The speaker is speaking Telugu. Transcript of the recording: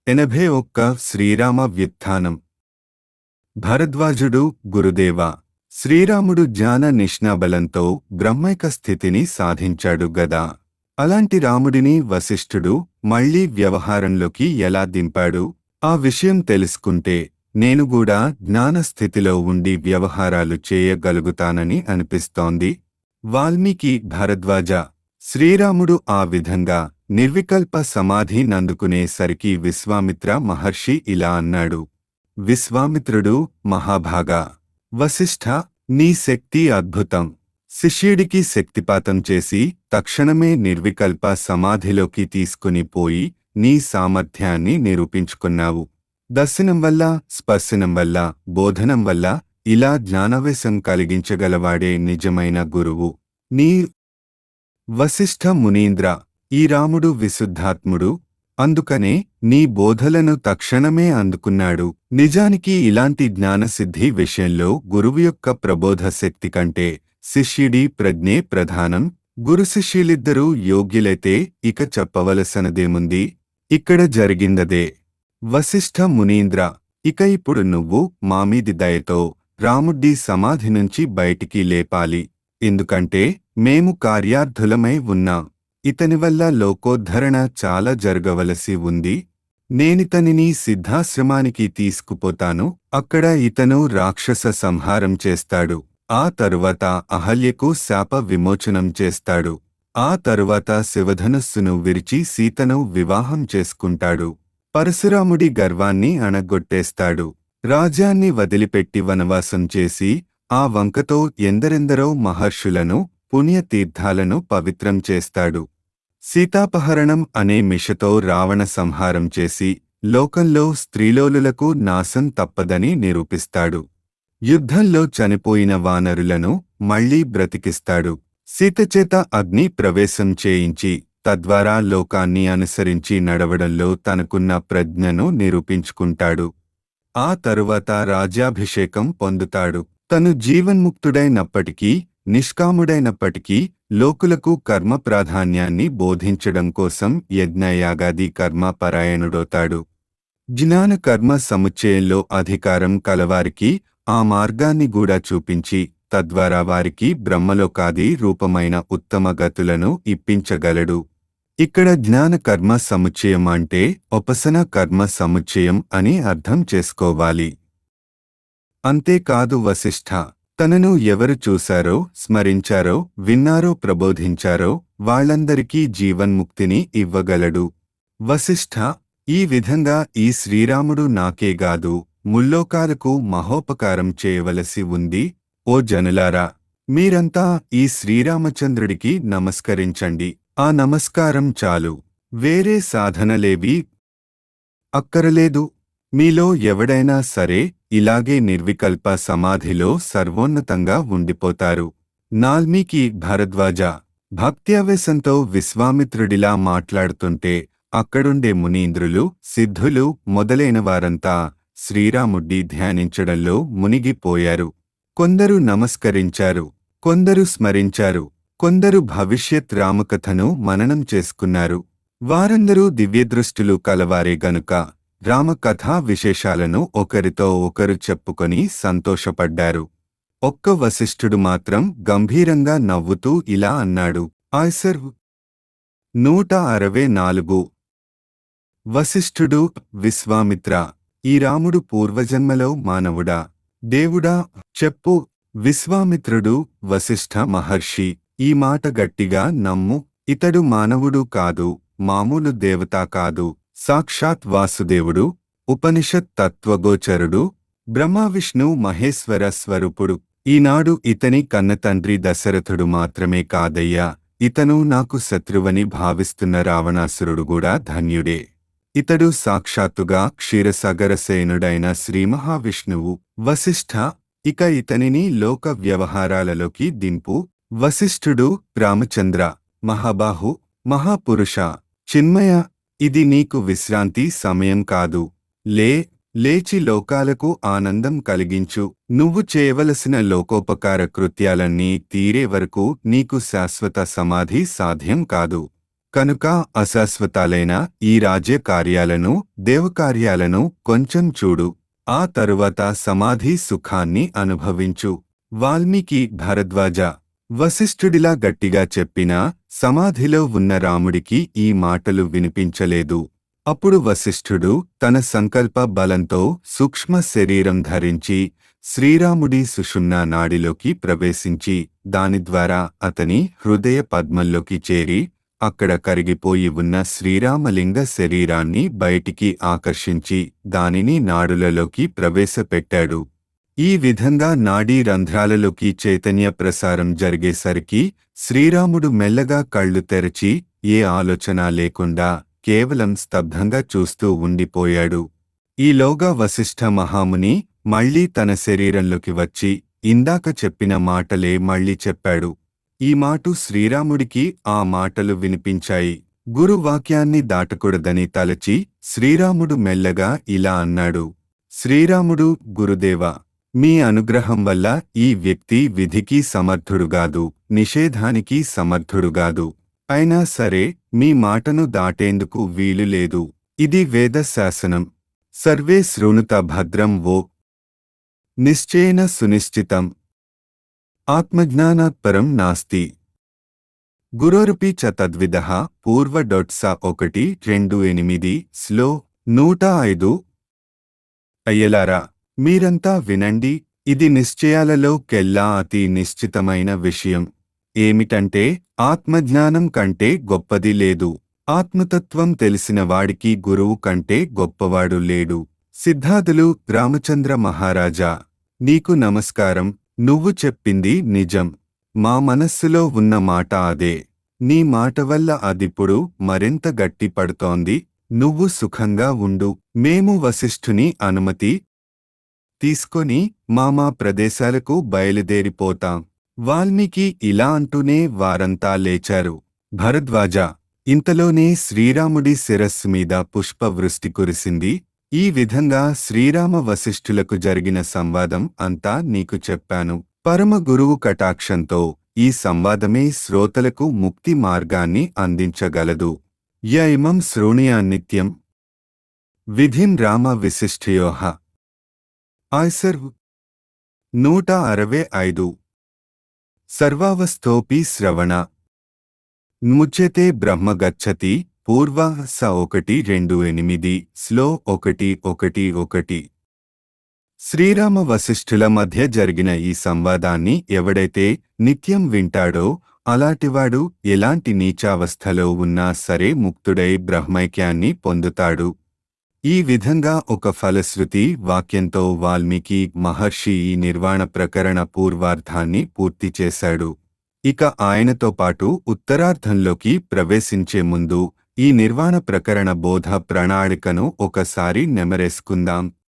81 శ్రీరామ వ్యుత్థానం. భరద్వాజుడు గురుదేవా, శ్రీరాముడు జ్ఞాన నిష్ణాబలంతో బ్రహ్మైక స్థితిని సాధించాడు గదా. అలాంటి రాముడిని వశిష్ఠుడు మళ్లీ వ్యవహారంలోకి ఎలా దింపాడు? ఆ విషయం తెలుసుకుంటే నేను కూడా జ్ఞానస్థితిలో ఉండి వ్యవహారాలు చేయగలుగుతానని అనిపిస్తోంది. వాల్మీకి భరద్వాజ, శ్రీరాముడు ఆ విధంగా నిర్వికల్ప సమాధి నందుకునేసరికి విశ్వామిత్ర మహర్షి ఇలా అన్నాడు. విశ్వామిత్రుడు, మహాభాగా, వశిష్ఠ, నీ శక్తి అద్భుతం. శిష్యుడికి శక్తిపాతం చేసి తక్షణమే నిర్వికల్ప సమాధిలోకి తీసుకుని పోయి నీ సామర్థ్యాన్ని నిరూపించుకున్నావు. దర్శనం వల్ల, స్పర్శనం వల్ల, బోధనం వల్ల ఇలా జ్ఞానవేశం కలిగించగలవాడే నిజమైన గురువు. నీ వశిష్ఠ మునీంద్ర, ఈ రాముడు విశుద్ధాత్ముడు, అందుకనే నీ బోధలను తక్షణమే అందుకున్నాడు. నిజానికి ఇలాంటి జ్ఞానసిద్ధి విషయంలో గురువు యొక్క ప్రబోధ శక్తి కంటే శిష్యుడి ప్రజ్ఞే ప్రధానం. గురు శిష్యులిద్దరూ యోగ్యులైతే ఇక చెప్పవలసినదేముంది? ఇక్కడ జరిగిందదే. వశిష్ఠ మునీంద్ర, ఇక ఇప్పుడు నువ్వు మామీది దయతో రాముడ్డి సమాధి నుంచి బయటికి లేపాలి. ఎందుకంటే మేము కార్యార్థులమై ఉన్నాం. ఇతని వల్ల లోకోద్ధరణ చాలా జరగవలసి ఉంది. నేనితనిని సిద్ధాశ్రమానికి తీసుకుపోతాను. అక్కడ ఇతను రాక్షస సంహారం చేస్తాడు. ఆ తరువాత అహల్యకు శాప విమోచనం చేస్తాడు. ఆ తరువాత శివధనుస్సును విరిచి సీతను వివాహం చేసుకుంటాడు. పరశురాముడి గర్వాన్ని అణగొట్టేస్తాడు. రాజ్యాన్ని వదిలిపెట్టి వనవాసం చేసి ఆ వంకతో ఎందరెందరో మహర్షులను, పుణ్యతీర్థాలను పవిత్రం చేస్తాడు. సీతాపహరణం అనే మిషతో రావణ సంహారం చేసి లోకంలో స్త్రీలోలులకు నాశం తప్పదని నిరూపిస్తాడు. యుద్ధంలో చనిపోయిన వానరులను మళ్లీ బ్రతికిస్తాడు. సీతచేత అగ్ని ప్రవేశం చేయించి తద్వారా లోకాన్ని అనుసరించి నడవడంలో తనకున్న ప్రజ్ఞను నిరూపించుకుంటాడు. ఆ తరువాత రాజ్యాభిషేకం పొందుతాడు. తను జీవన్ముక్తుడైనప్పటికీ, నిష్కాముడైనప్పటికీ లోకులకు కర్మ ప్రాధాన్యాన్ని బోధించడం కోసం యజ్ఞయాగాది కర్మ పరాయణుడవుతాడు. జ్ఞాన కర్మ సముచ్చయంలో అధికారం కలవారికి ఆ మార్గాన్ని కూడా చూపించి తద్వారా వారికి బ్రహ్మలోకాది రూపమైన ఉత్తమ గతులను ఇప్పించగలడు. ఇక్కడ జ్ఞాన కర్మ సముచ్చయం అంటే ఉపసన కర్మ సముచ్చయం అని అర్థం చేసుకోవాలి. అంతేకాదు వశిష్ఠ, తనను ఎవరు చూశారో, స్మరించారో, విన్నారో, ప్రబోధించారో వాళ్లందరికీ జీవన్ముక్తిని ఇవ్వగలడు. వశిష్ఠ, ఈ విధంగా ఈ శ్రీరాముడు నాకేగాదు ముల్లోకాలకు మహోపకారం చేయవలసి ఉంది. ఓ జనులారా, మీరంతా ఈ శ్రీరామచంద్రుడికి నమస్కరించండి. ఆ నమస్కారం చాలు. వేరే సాధనలేవీ అక్కరలేదు. మీలో ఎవడైనా సరే ఇలాగే నిర్వికల్ప సమాధిలో సర్వోన్నతంగా ఉండిపోతారు. వాల్మీకి భరద్వాజ, భక్త్యావేశంతో విశ్వామిత్రుడిలా మాట్లాడుతుంటే అక్కడుండే మునీంద్రులు, సిద్ధులు మొదలైనవారంతా శ్రీరాముడ్డి ధ్యానించడంలో మునిగిపోయారు. కొందరు నమస్కరించారు, కొందరు స్మరించారు, కొందరు భవిష్యత్ రామకథను మననం చేసుకున్నారు. వారందరూ దివ్యదృష్టులు కలవారే గనుక రామకథా విశేషాలను ఒకరితో ఒకరు చెప్పుకొని సంతోషపడ్డారు. ఒక్క వశిష్ఠుడు మాత్రం గంభీరంగా నవ్వుతూ ఇలా అన్నాడు. ఆయ్సర్ 164. వశిష్ఠుడు, విశ్వామిత్ర, ఈ రాముడు పూర్వజన్మలో మానవుడా, దేవుడా? చెప్పు. విశ్వామిత్రుడు, వశిష్ఠ మహర్షి, ఈ మాట గట్టిగా నమ్ము. ఇతడు మానవుడు కాదు, మామూలు దేవతా కాదు, సాక్షాత్ వాసుదేవుడు, ఉపనిషత్ తత్వగోచరుడు, బ్రహ్మవిష్ణు మహేశ్వర స్వరూపుడు. ఈనాడు ఇతని కన్నతండ్రి దశరథుడు మాత్రమే కాదయ్యా, ఇతను నాకు శత్రువని భావిస్తున్న రావణాసురుడు కూడా ధన్యుడే. ఇతడు సాక్షాత్తుగా క్షీరసాగరసేనుడైన శ్రీమహావిష్ణువు. వశిష్ఠ, ఇక ఇతనిని లోక వ్యవహారాలలోకి దింపు. వశిష్ఠుడు, రామచంద్ర, మహాబాహు, మహాపురుష, చిన్మయ, ఇది నీకు విశ్రాంతి సమయం కాదు. లేచి లోకాలకు ఆనందం కలిగించు. నువ్వు చేయవలసిన లోకోపకార కృత్యాలన్నీ తీరే వరకు నీకు శాశ్వత సమాధి సాధ్యం కాదు. కనుక అశాశ్వతాలైన ఈ రాజ్య కార్యాలను దేవకార్యాలను కొంచెం చూడు. ఆ తరువాత సమాధి సుఖాన్ని అనుభవించు. వాల్మీకి భరద్వాజ వశిష్ఠుడిలా గట్టిగా చెప్పినా సమాధిలో ఉన్న రాముడికి ఈ మాటలు వినిపించలేదు. అప్పుడు వశిష్ఠుడు తన సంకల్ప బలంతో సూక్ష్మ శరీరం ధరించి శ్రీరాముడి సుషుమ్నా నాడిలోకి ప్రవేశించి దాని ద్వారా అతని హృదయ పద్మంలోకి చేరి అక్కడ కరిగిపోయి ఉన్న శ్రీరామలింగ శరీరాన్ని బయటికి ఆకర్షించి దానిని నాడులలోకి ప్రవేశపెట్టాడు. ఈ విధంగా నాడీ రంధ్రాలలోకి చైతన్య ప్రసారం జరిగేసరికి శ్రీరాముడు మెల్లగా కళ్ళు తెరచి ఏ ఆలోచన లేకుండా కేవలం స్తబ్దంగా చూస్తూ ఉండిపోయాడు. ఈలోగా వశిష్ఠ మహాముని మళ్లీ తన శరీరంలోకి వచ్చి ఇందాక చెప్పిన మాటలే మళ్లీ చెప్పాడు. ఈ మాటు శ్రీరాముడికి ఆ మాటలు వినిపించాయి. గురు వాక్యాన్ని దాటకూడదని తలచి శ్రీరాముడు మెల్లగా ఇలా అన్నాడు. శ్రీరాముడు గురుదేవా, మీ అనుగ్రహం వల్ల ఈ వ్యక్తి విధికి సమర్థుడుగాదు, నిషేధానికి సమర్థుడుగాదు. అయినా సరే మీ మాటను దాటేందుకు వీలు లేదు. ఇది వేద శాసనం. సర్వే శృణుత భద్రం వో నిశ్చయేన సునిశ్చితం ఆత్మజ్ఞానాత్ పరం నాస్తి. గురోరపి చ తద్విదః పూర్వ. 1:2-8 స్లో 105. అయ్యలారా, మీరంతా వినండి. ఇది నిశ్చయాలలో కెల్లా అతి నిశ్చితమైన విషయం. ఏమిటంటే ఆత్మజ్ఞానం కంటే గొప్పది లేదు. ఆత్మతత్వం తెలిసిన వాడికి గురువు కంటే గొప్పవాడు లేడు. సిద్ధార్థులు రామచంద్ర మహారాజా, నీకు నమస్కారం. నువ్వు చెప్పింది నిజం. మా మనస్సులో ఉన్న మాట అదే. నీ మాట వల్ల అదిప్పుడు మరింత గట్టి పడుతోంది. నువ్వు సుఖంగా ఉండు. మేము వశిష్ఠుని అనుమతి తీసుకొని మా ప్రదేశాలకు బయలుదేరిపోతాం. వాల్మీకి ఇలా అంటూనే వారంతా లేచారు. భరద్వాజ, ఇంతలోనే శ్రీరాముడి శిరస్సు మీద పుష్పవృష్టి కురిసింది. ఈ విధంగా శ్రీరామ వశిష్ఠులకు జరిగిన సంవాదం అంతా నీకు చెప్పాను. పరమ గురువు కటాక్షంతో ఈ సంవాదమే శ్రోతలకు ముక్తి మార్గాన్ని అందించగలదు. య ఇమం శృణుయాన్నిత్యం విధిం రామ విశిష్ఠయోః. ఆయ్సర్ 165. సర్వావస్థోపి శ్రవణ ముచ్యతే బ్రహ్మ గచ్చతి. పూర్వ. స 1:2-8 స్లో 1:1-1. శ్రీరామ వశిష్ఠుల మధ్య జరిగిన ఈ సంవాదాన్ని ఎవడైతే నిత్యం వింటాడో అలాంటివాడు ఎలాంటి నీచావస్థలో ఉన్నా సరే ముక్తుడై బ్రహ్మైక్యాన్ని పొందుతాడు. ఈ విధంగా ఒక ఫలశ్రుతి వాక్యంతో వాల్మీకి మహర్షి ఈ నిర్వాణ ప్రకరణ పూర్వార్ధాన్ని పూర్తి చేశాడు. ఇక ఆయనతో పాటు ఉత్తరార్ధంలోకి ప్రవేశించే ముందు ఈ నిర్వాణ ప్రకరణ బోధ ప్రణాళికను ఒకసారి నెమరేసుకుందాం.